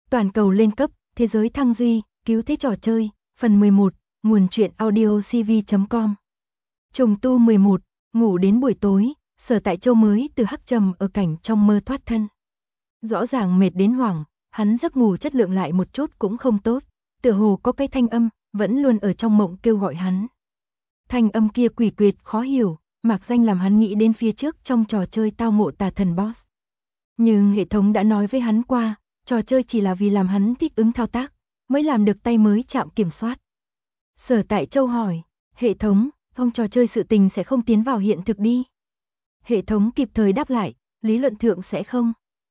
Toàn cầu lên cấp, thế giới thăng duy, cứu thế trò chơi, phần 11, nguồn truyện audio cv.com. Trùng tu 11, ngủ đến buổi tối, Sở Tại Châu mới từ hắc trầm ở cảnh trong mơ thoát thân. Rõ ràng mệt đến hoảng, hắn giấc ngủ chất lượng lại một chút cũng không tốt, tựa hồ có cái thanh âm, vẫn luôn ở trong mộng kêu gọi hắn. Thanh âm kia quỷ quyệt khó hiểu, mạc danh làm hắn nghĩ đến phía trước trong trò chơi tao ngộ tà thần boss. Nhưng hệ thống đã nói với hắn qua, trò chơi chỉ là vì làm hắn thích ứng thao tác, mới làm được tay mới chạm kiểm soát. Sở Tại Châu hỏi, hệ thống, trong trò chơi sự tình sẽ không tiến vào hiện thực đi. Hệ thống kịp thời đáp lại, lý luận thượng sẽ không.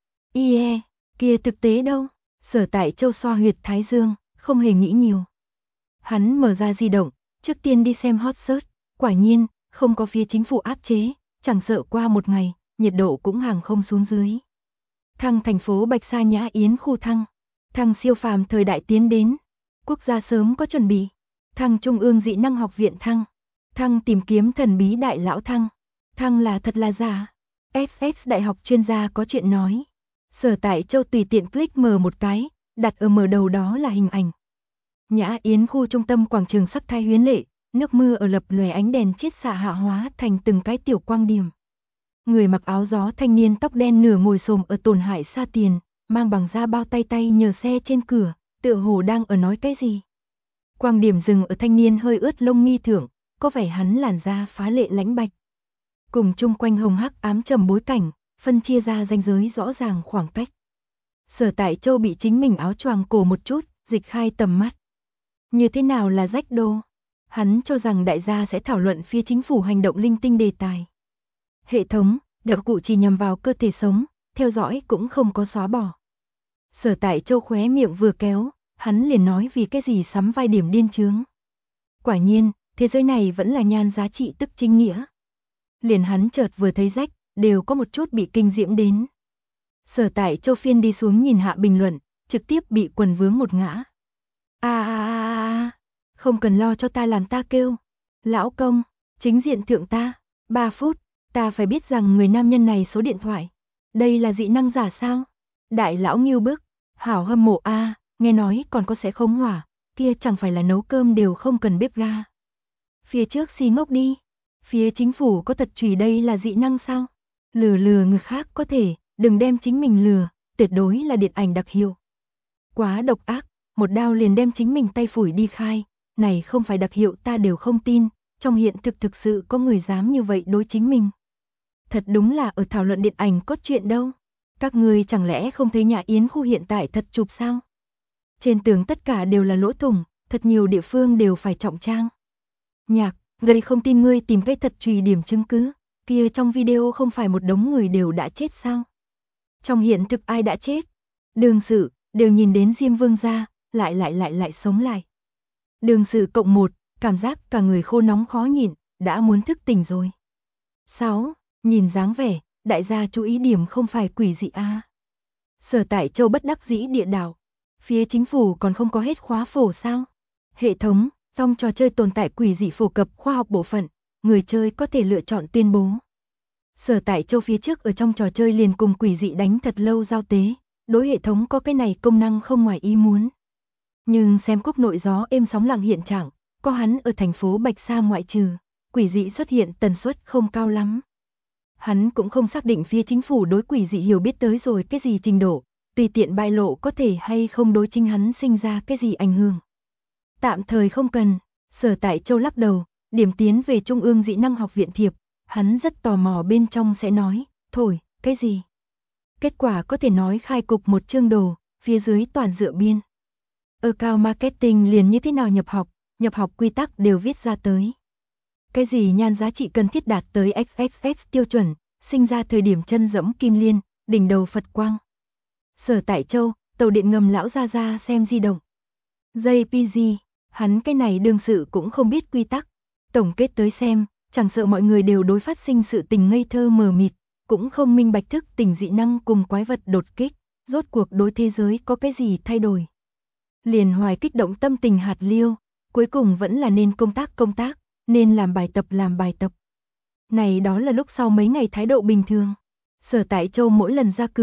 Kia thực tế đâu? Sở Tại Châu xoa huyệt thái dương, không hề nghĩ nhiều. Hắn mở ra di động, trước tiên đi xem hot search, quả nhiên, không có phía chính phủ áp chế, chẳng sợ qua một ngày, nhiệt độ cũng hàng không xuống dưới. Thăng thành phố Bạch Sa Nhã Yến khu thăng. Thăng siêu phàm thời đại tiến đến. Quốc gia sớm có chuẩn bị. Thăng Trung ương dị năng học viện thăng. Thăng tìm kiếm thần bí đại lão thăng. Thăng là thật là giả. XX đại học chuyên gia có chuyện nói. Sở Tại Châu tùy tiện click mở một cái, đặt ở mở đầu đó là hình ảnh. Nhã Yến khu trung tâm quảng trường sắc thái huyến lệ, nước mưa ở lập lòe ánh đèn chiết xạ hạ hóa thành từng cái tiểu quang điểm. Người mặc áo gió thanh niên tóc đen nửa ngồi xổm ở tổn hại xa tiền, mang bằng da bao tay nhờ xe trên cửa, tựa hồ đang ở nói cái gì. Quang điểm dừng ở thanh niên hơi ướt lông mi thượng, có vẻ hắn làn da phá lệ lãnh bạch. Cùng chung quanh hồng hắc ám trầm bối cảnh, phân chia ra ranh giới rõ ràng khoảng cách. Sở Tại Châu bị chính mình áo choàng cổ một chút, dịch khai tầm mắt. Như thế nào là rách đô? Hắn cho rằng đại gia sẽ thảo luận phía chính phủ hành động linh tinh đề tài. Hệ thống, đạo cụ chỉ nhằm vào cơ thể sống, theo dõi cũng không có xóa bỏ. Sở Tại Châu khóe miệng vừa kéo, hắn liền nói vì cái gì sắm vai điểm điên chướng. Quả nhiên, thế giới này vẫn là nhan giá trị tức chính nghĩa. Liền hắn chợt vừa thấy rách, đều có một chút bị kinh diễm đến. Sở Tại Châu phiên đi xuống nhìn hạ bình luận, trực tiếp bị quần vướng một ngã. Không cần lo cho ta làm ta kêu. Lão công, chính diện thượng ta, 3 phút, ta phải biết rằng người nam nhân này số điện thoại. Đây là dị năng giả sao? Đại lão Ngưu bức, hảo hâm mộ nghe nói còn có sẽ khống hỏa, kia chẳng phải là nấu cơm đều không cần bếp ga. Phía trước xì ngốc đi, phía chính phủ có tật chùy đây là dị năng sao? Lừa người khác có thể, đừng đem chính mình lừa, tuyệt đối là điện ảnh đặc hiệu. Quá độc ác, một đao liền đem chính mình tay phủi đi khai, này không phải đặc hiệu ta đều không tin, trong hiện thực sự có người dám như vậy đối chính mình. Thật đúng là ở thảo luận điện ảnh cốt truyện đâu. Các ngươi chẳng lẽ không thấy nhà Yến khu hiện tại thật chụp sao? Trên tường tất cả đều là lỗ thủng, thật nhiều địa phương đều phải trọng trang. Nhạc, gây không tin ngươi tìm cái thật chùy điểm chứng cứ, kia trong video không phải một đống người đều đã chết sao? Trong hiện thực ai đã chết? Đường Sự, đều nhìn đến Diêm Vương gia, lại sống lại. Đường Sự cộng 1, cảm giác cả người khô nóng khó nhịn, đã muốn thức tỉnh rồi. 6. Nhìn dáng vẻ, đại gia chú ý điểm không phải quỷ dị Sở Tại Châu bất đắc dĩ địa đảo. Phía chính phủ còn không có hết khóa phổ sao? Hệ thống, trong trò chơi tồn tại quỷ dị phổ cập khoa học bộ phận, người chơi có thể lựa chọn tuyên bố. Sở Tại Châu phía trước ở trong trò chơi liền cùng quỷ dị đánh thật lâu giao tế, đối hệ thống có cái này công năng không ngoài ý muốn. Nhưng xem quốc nội gió êm sóng lặng hiện trạng, có hắn ở thành phố Bạch Sa ngoại trừ, quỷ dị xuất hiện tần suất không cao lắm. Hắn cũng không xác định phía chính phủ đối quỷ dị hiểu biết tới rồi cái gì trình độ, tùy tiện bại lộ có thể hay không đối chính hắn sinh ra cái gì ảnh hưởng. Tạm thời không cần, Sở Tại Châu lắc đầu, điểm tiến về Trung ương dị năng học viện thiệp, hắn rất tò mò bên trong sẽ nói, thổi, cái gì? Kết quả có thể nói khai cục một chương đồ, phía dưới toàn dựa biên. Account marketing liền như thế nào nhập học quy tắc đều viết ra tới. Cái gì nhan giá trị cần thiết đạt tới XXX tiêu chuẩn, sinh ra thời điểm chân dẫm kim liên, đỉnh đầu Phật quang. Sở Tại Châu, tàu điện ngầm lão ra xem di động. JPG, hắn cái này đương sự cũng không biết quy tắc. Tổng kết tới xem, chẳng sợ mọi người đều đối phát sinh sự tình ngây thơ mờ mịt, cũng không minh bạch thức tỉnh dị năng cùng quái vật đột kích, rốt cuộc đối thế giới có cái gì thay đổi. Liền hoài kích động tâm tình hạt liêu, cuối cùng vẫn là nên công tác, nên làm bài tập. Này đó là lúc sau mấy ngày thái độ bình thường. Sở Tại Châu mỗi lần ra cửa,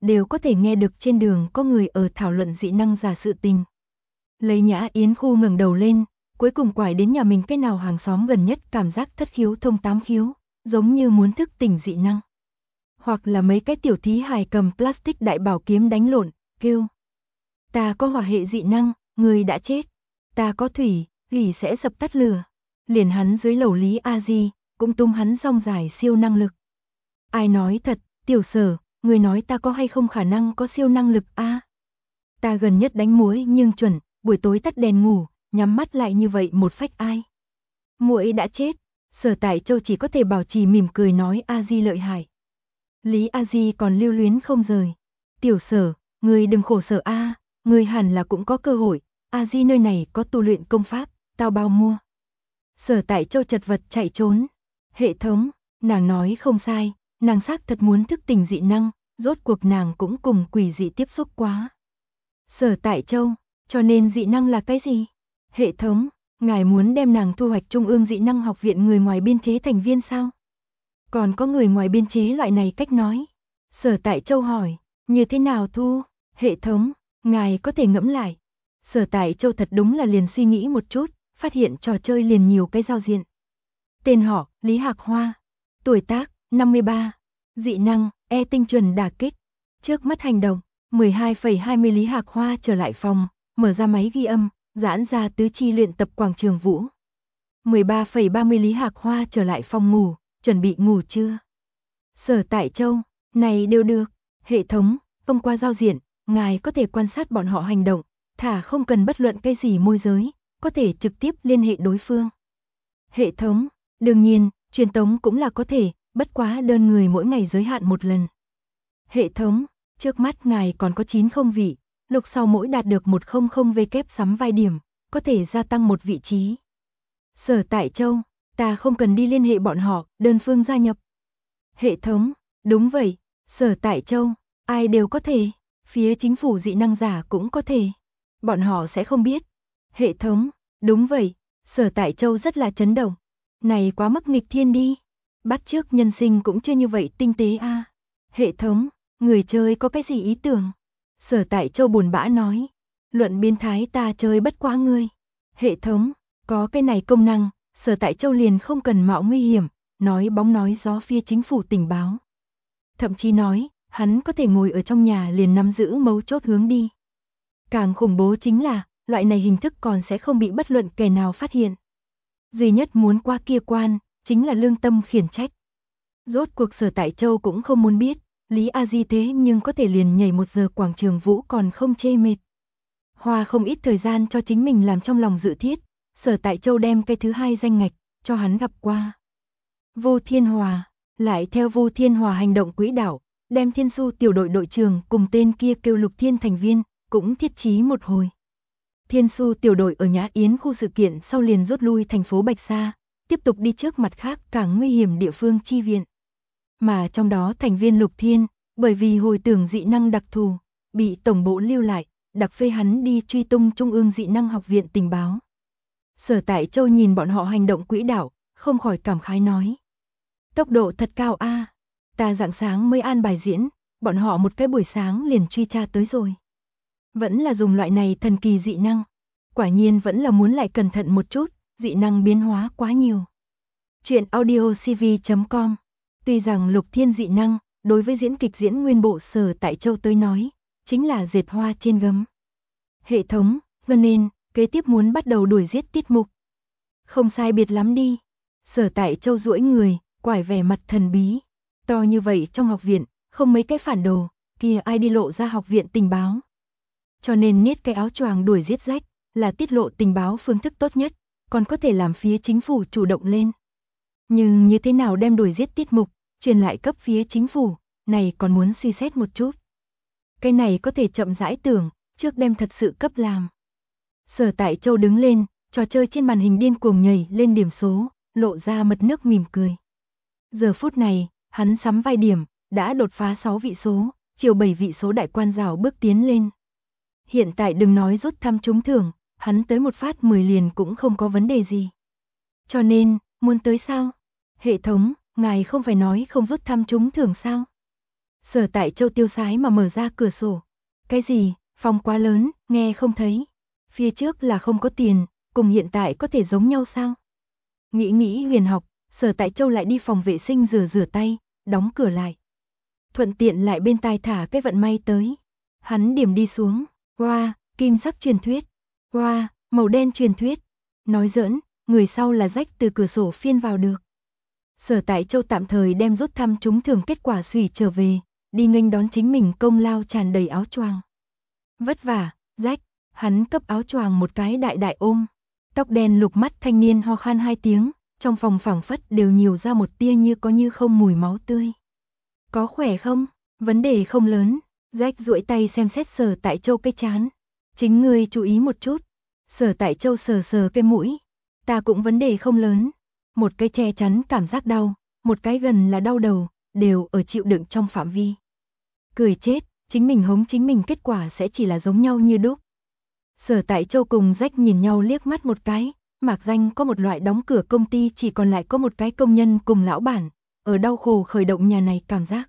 đều có thể nghe được trên đường có người ở thảo luận dị năng giả sự tình. Lấy Nhã Yến Khu ngẩng đầu lên, cuối cùng quải đến nhà mình cái nào hàng xóm gần nhất cảm giác thất khiếu thông tám khiếu, giống như muốn thức tỉnh dị năng. Hoặc là mấy cái tiểu thí hài cầm plastic đại bảo kiếm đánh lộn, kêu. Ta có hỏa hệ dị năng, người đã chết. Ta có thủy, gỉ sẽ dập tắt lửa. Liền hắn dưới lầu Lý A Di, cũng tung hắn rong dài siêu năng lực. Ai nói thật, Tiểu Sở, người nói ta có hay không khả năng có siêu năng lực a? Ta gần nhất đánh muỗi nhưng chuẩn, buổi tối tắt đèn ngủ, nhắm mắt lại như vậy một phách ai. Muỗi đã chết, Sở Tại Châu chỉ có thể bảo trì mỉm cười nói A Di lợi hại. Lý A Di còn lưu luyến không rời. Tiểu Sở, người đừng khổ sở a, người hẳn là cũng có cơ hội, A Di nơi này có tu luyện công pháp, tao bao mua. Sở Tại Châu chật vật chạy trốn. Hệ thống, nàng nói không sai, nàng xác thật muốn thức tỉnh dị năng, rốt cuộc nàng cũng cùng quỷ dị tiếp xúc quá. Sở Tại Châu, cho nên dị năng là cái gì? Hệ thống, ngài muốn đem nàng thu hoạch Trung ương dị năng học viện người ngoài biên chế thành viên sao? Còn có người ngoài biên chế loại này cách nói. Sở Tại Châu hỏi, như thế nào thu? Hệ thống, ngài có thể ngẫm lại. Sở Tại Châu thật đúng là liền suy nghĩ một chút, phát hiện trò chơi liền nhiều cái giao diện. Tên họ, Lý Hạc Hoa. Tuổi tác, 53. Dị năng, tinh chuẩn đả kích. Trước mắt hành động, 12,20 Lý Hạc Hoa trở lại phòng, mở ra máy ghi âm, giãn ra tứ chi luyện tập quảng trường vũ. 13,30 Lý Hạc Hoa trở lại phòng ngủ, chuẩn bị ngủ trưa. Sở Tại Châu, này đều được. Hệ thống, thông qua giao diện, ngài có thể quan sát bọn họ hành động, thả không cần bất luận cái gì môi giới, có thể trực tiếp liên hệ đối phương. Hệ thống, đương nhiên, truyền tống cũng là có thể, bất quá đơn người mỗi ngày giới hạn một lần. Hệ thống, trước mắt ngài còn có 90 vị, lục sau mỗi đạt được 100 W sắm vai điểm, có thể gia tăng một vị trí. Sở Tại Châu, ta không cần đi liên hệ bọn họ, đơn phương gia nhập. Hệ thống, đúng vậy, Sở Tại Châu, ai đều có thể, phía chính phủ dị năng giả cũng có thể. Bọn họ sẽ không biết. Hệ thống, đúng vậy, Sở Tại Châu rất là chấn động. Này quá mức nghịch thiên đi. Bắt chước nhân sinh cũng chưa như vậy tinh tế a. Hệ thống, người chơi có cái gì ý tưởng? Sở Tại Châu buồn bã nói. Luận biến thái ta chơi bất quá ngươi. Hệ thống, có cái này công năng, Sở Tại Châu liền không cần mạo nguy hiểm, nói bóng nói gió phía chính phủ tình báo. Thậm chí nói, hắn có thể ngồi ở trong nhà liền nắm giữ mấu chốt hướng đi. Càng khủng bố chính là, loại này hình thức còn sẽ không bị bất luận kẻ nào phát hiện. Duy nhất muốn qua kia quan, chính là lương tâm khiển trách. Rốt cuộc Sở Tại Châu cũng không muốn biết, Lý A Di thế nhưng có thể liền nhảy 1 giờ quảng trường vũ còn không chê mệt. Hoa không ít thời gian cho chính mình làm trong lòng dự thiết, Sở Tại Châu đem cái thứ 2 danh ngạch, cho hắn gặp qua. Vô Thiên Hòa, lại theo Vô Thiên Hòa hành động quỹ đạo, đem Thiên Su tiểu đội đội trưởng cùng tên kia kêu Lục Thiên thành viên, cũng thiết trí một hồi. Thiên Su tiểu đội ở Nhã Yến khu sự kiện sau liền rút lui thành phố Bạch Sa, tiếp tục đi trước mặt khác càng nguy hiểm địa phương chi viện. Mà trong đó thành viên Lục Thiên, bởi vì hồi tưởng dị năng đặc thù, bị tổng bộ lưu lại, đặc phê hắn đi truy tung Trung ương dị năng học viện tình báo. Sở Tại Châu nhìn bọn họ hành động quỹ đạo, không khỏi cảm khái nói. Tốc độ thật cao a, ta rạng sáng mới an bài diễn, bọn họ một cái buổi sáng liền truy tra tới rồi. Vẫn là dùng loại này thần kỳ dị năng. Quả nhiên vẫn là muốn lại cẩn thận một chút, dị năng biến hóa quá nhiều. Chuyện audiocv.com. Tuy rằng Lục Thiên dị năng, đối với diễn kịch diễn nguyên bộ Sở Tại Châu tới nói, chính là dệt hoa trên gấm. Hệ thống, vân nên, kế tiếp muốn bắt đầu đuổi giết tiết mục. Không sai biệt lắm đi. Sở Tại Châu duỗi người, quải vẻ mặt thần bí. To như vậy trong học viện, không mấy cái phản đồ, kia ai đi lộ ra học viện tình báo. Cho nên niết cái áo choàng đuổi giết rách, là tiết lộ tình báo phương thức tốt nhất, còn có thể làm phía chính phủ chủ động lên. Nhưng như thế nào đem đuổi giết tiết mục, truyền lại cấp phía chính phủ, này còn muốn suy xét một chút. Cái này có thể chậm rãi tưởng, trước đem thật sự cấp làm. Sở Tại Châu đứng lên, trò chơi trên màn hình điên cuồng nhảy lên điểm số, lộ ra mật nước mỉm cười. Giờ phút này, hắn sắm vai điểm, đã đột phá 6 vị số, chiều 7 vị số đại quan rào bước tiến lên. Hiện tại đừng nói rút thăm trúng thưởng, hắn tới một phát 10 liền cũng không có vấn đề gì. Cho nên, muốn tới sao? Hệ thống, ngài không phải nói không rút thăm trúng thưởng sao? Sở Tại Châu tiêu sái mà mở ra cửa sổ. Cái gì, phòng quá lớn, nghe không thấy. Phía trước là không có tiền, cùng hiện tại có thể giống nhau sao? Nghĩ huyền học, Sở Tại Châu lại đi phòng vệ sinh rửa tay, đóng cửa lại. Thuận tiện lại bên tai thả cái vận may tới. Hắn điểm đi xuống, wow, kim sắc truyền thuyết. Wow, màu đen truyền thuyết. Nói giỡn, người sau là rách từ cửa sổ phiên vào được. Sở Tại Châu tạm thời đem rút thăm trúng thưởng kết quả xủy trở về, đi nghênh đón chính mình công lao tràn đầy áo choàng. Vất vả, rách, hắn cấp áo choàng một cái đại đại ôm. Tóc đen lục mắt thanh niên ho khan 2 tiếng, trong phòng phảng phất đều nhiều ra một tia như có như không mùi máu tươi. Có khỏe không? Vấn đề không lớn. Rách duỗi tay xem xét Sở Tại Châu cái chán. Chính ngươi chú ý một chút. Sở Tại Châu sờ cái mũi. Ta cũng vấn đề không lớn. Một cái che chắn cảm giác đau, một cái gần là đau đầu, đều ở chịu đựng trong phạm vi. Cười chết, chính mình hống chính mình kết quả sẽ chỉ là giống nhau như đúc. Sở Tại Châu cùng Rách nhìn nhau liếc mắt một cái, mạc danh có một loại đóng cửa công ty chỉ còn lại có một cái công nhân cùng lão bản, ở đau khổ khởi động nhà này cảm giác.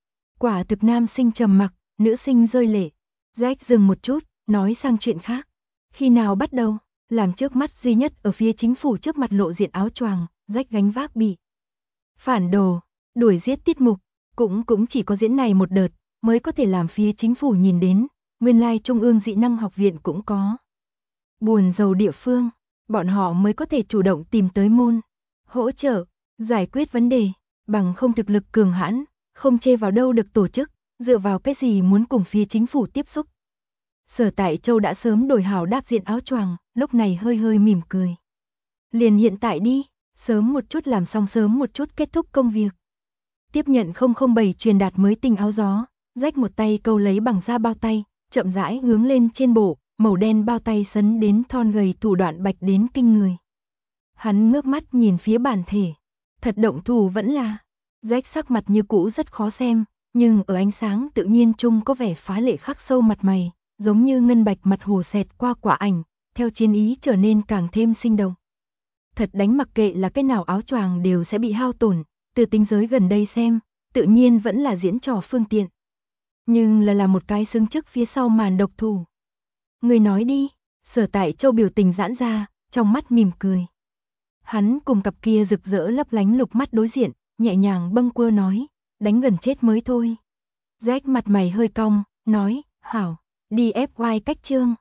Quả thực nam sinh trầm mặc, nữ sinh rơi lệ. Rách dừng một chút, nói sang chuyện khác. Khi nào bắt đầu? Làm trước mắt duy nhất ở phía chính phủ trước mặt lộ diện áo choàng, Rách gánh vác bị phản đồ, đuổi giết tiết mục, cũng chỉ có diễn này một đợt mới có thể làm phía chính phủ nhìn đến, nguyên lai Trung ương dị năng học viện cũng có. Buồn rầu địa phương, bọn họ mới có thể chủ động tìm tới môn, hỗ trợ, giải quyết vấn đề, bằng không thực lực cường hãn, không chê vào đâu được tổ chức, dựa vào cái gì muốn cùng phía chính phủ tiếp xúc. Sở Tại Châu đã sớm đổi hảo đáp diện áo choàng, lúc này hơi mỉm cười. Liền hiện tại đi, sớm một chút làm xong sớm một chút kết thúc công việc. Tiếp nhận 007 truyền đạt mới tinh áo gió, Rách một tay câu lấy bằng da bao tay, chậm rãi hướng lên trên bộ, màu đen bao tay sấn đến thon gầy thủ đoạn bạch đến kinh người. Hắn ngước mắt nhìn phía bản thể, thật động thủ vẫn là. Rách sắc mặt như cũ rất khó xem, nhưng ở ánh sáng tự nhiên chung có vẻ phá lệ khắc sâu mặt mày, giống như ngân bạch mặt hồ xẹt qua quả ảnh, theo chiến ý trở nên càng thêm sinh động. Thật đánh mặc kệ là cái nào áo choàng đều sẽ bị hao tổn, từ tính giới gần đây xem, tự nhiên vẫn là diễn trò phương tiện. Nhưng là một cái xứng chức phía sau màn độc thủ. Người nói đi, Sở Tại Châu biểu tình giãn ra, trong mắt mỉm cười. Hắn cùng cặp kia rực rỡ lấp lánh lục mắt đối diện, nhẹ nhàng bâng quơ nói, đánh gần chết mới thôi. Rách mặt mày hơi cong, nói, hảo, đi FY cách chương.